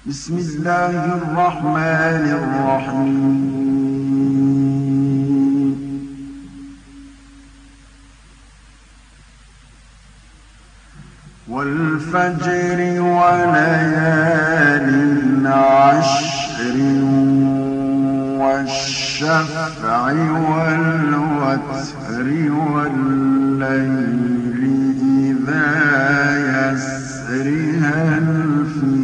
بسم الله الرحمن الرحيم. والفجر وليال عشر والشفع والوتر والليل إذا يسر هل في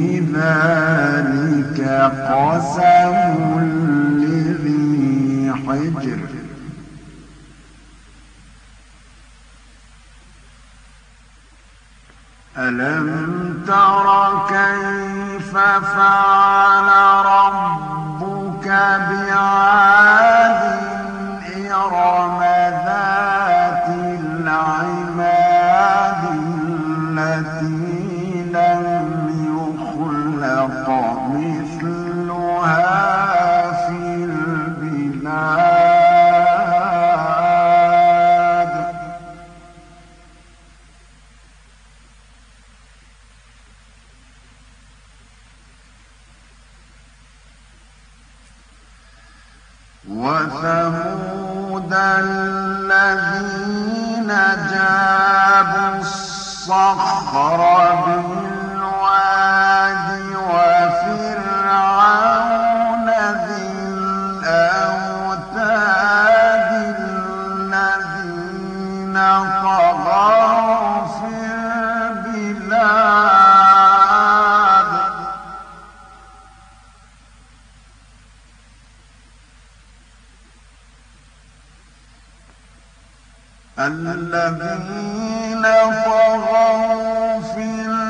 ذلك قسم لذي حجر ألم تر كيف فعل ربك بعاد إرم ذات العماد التي لم يخلق مثلها في البلاد وثمود الذين جابوا الصخر بالواد وفرعون ذي الأوتاد الذين طغوا في البلاد الذين طغوا في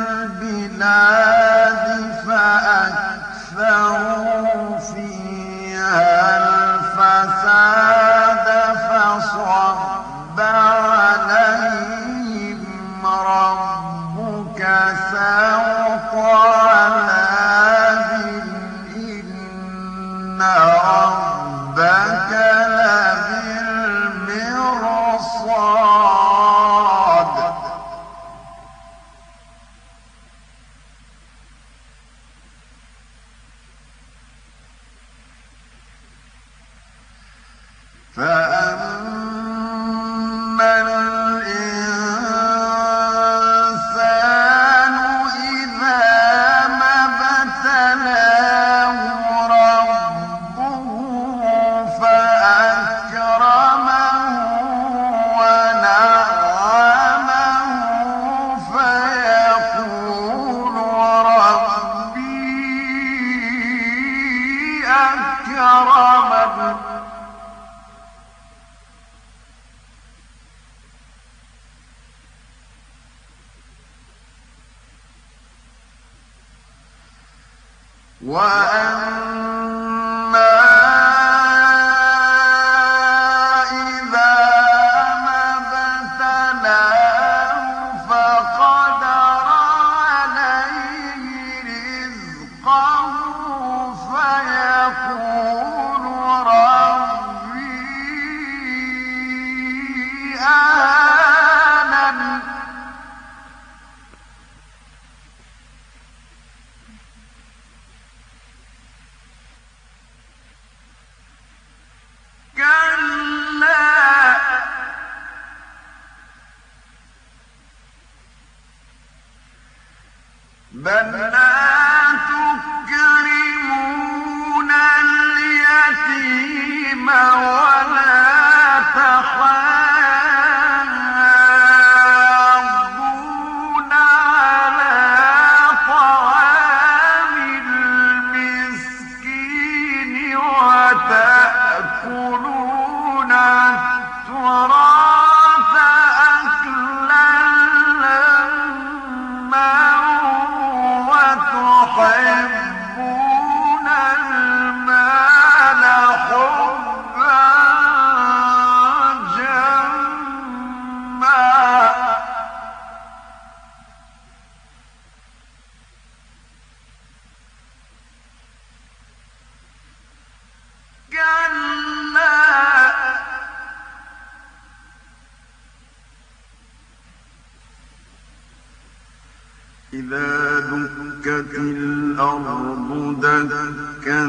البلاد فأكثروا فيها الفساد فصب عليهم ربك سوط عذاب إن ربك لبالمرصاد فأما الإنسان إذا ما ابتلاه ربه فأكرمه ونعمه فيقول ربي أكرمن وأما إذا ما ابتلاه فقدر عليه رزقه فيقول ربي أهانن كلا بل لا تكرمون اليتيم ولا تحاضون على طعام المسكين وتأكلون التراث أكلا لما إذا دكت الأرض دكا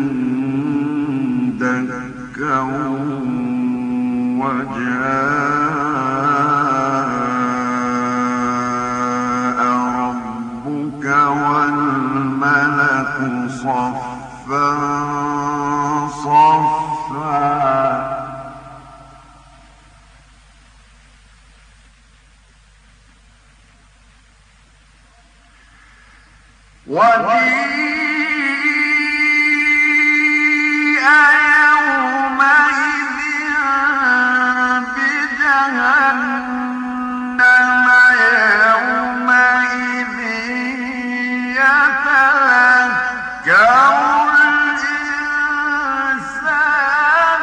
دكا وجاء ربك والملك صفا صفا وجيء يومئذ بجهنم يومئذ يتذكر الإنسان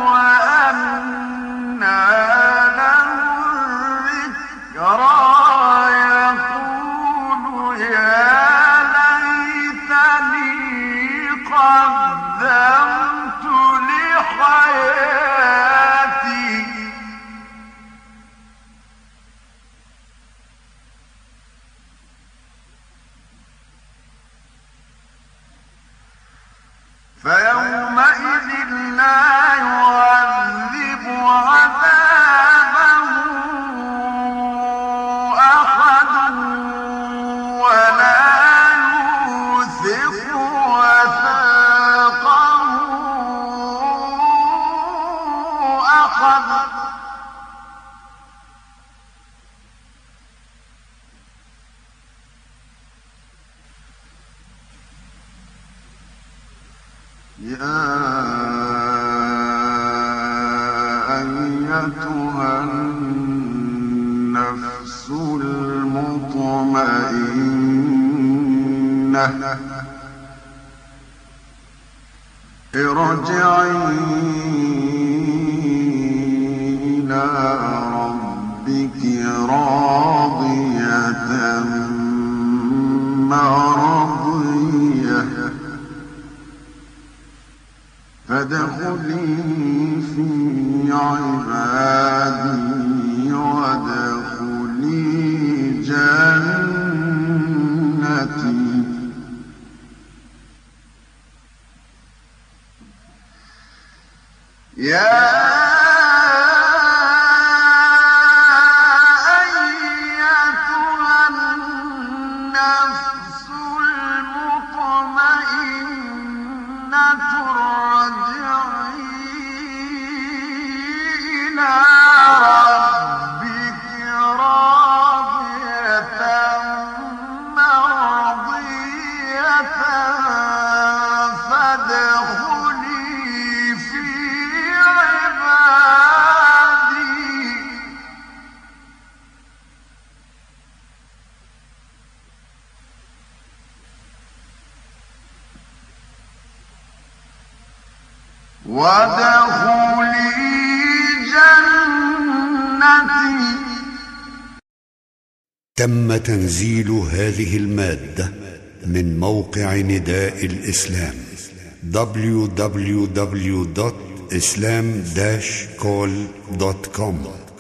وأنى له الذكرى يقول يا قدمت لحياتي فيومئذ لا يعذب عذابه أحد ولا يوثق وثاقه أحد يا أيتها النفس المطمئنة ارجعي إلى ربك راضية مرضية فادخلي في عبادي وادخلي جنتي يا أيتها النفس المطمئنة ارجعي إلى ربك راضية مرضية فادخلي في عبادي وادخلي جنتي. تم تنزيل هذه المادة من موقع نداء الإسلام www.islam-call.com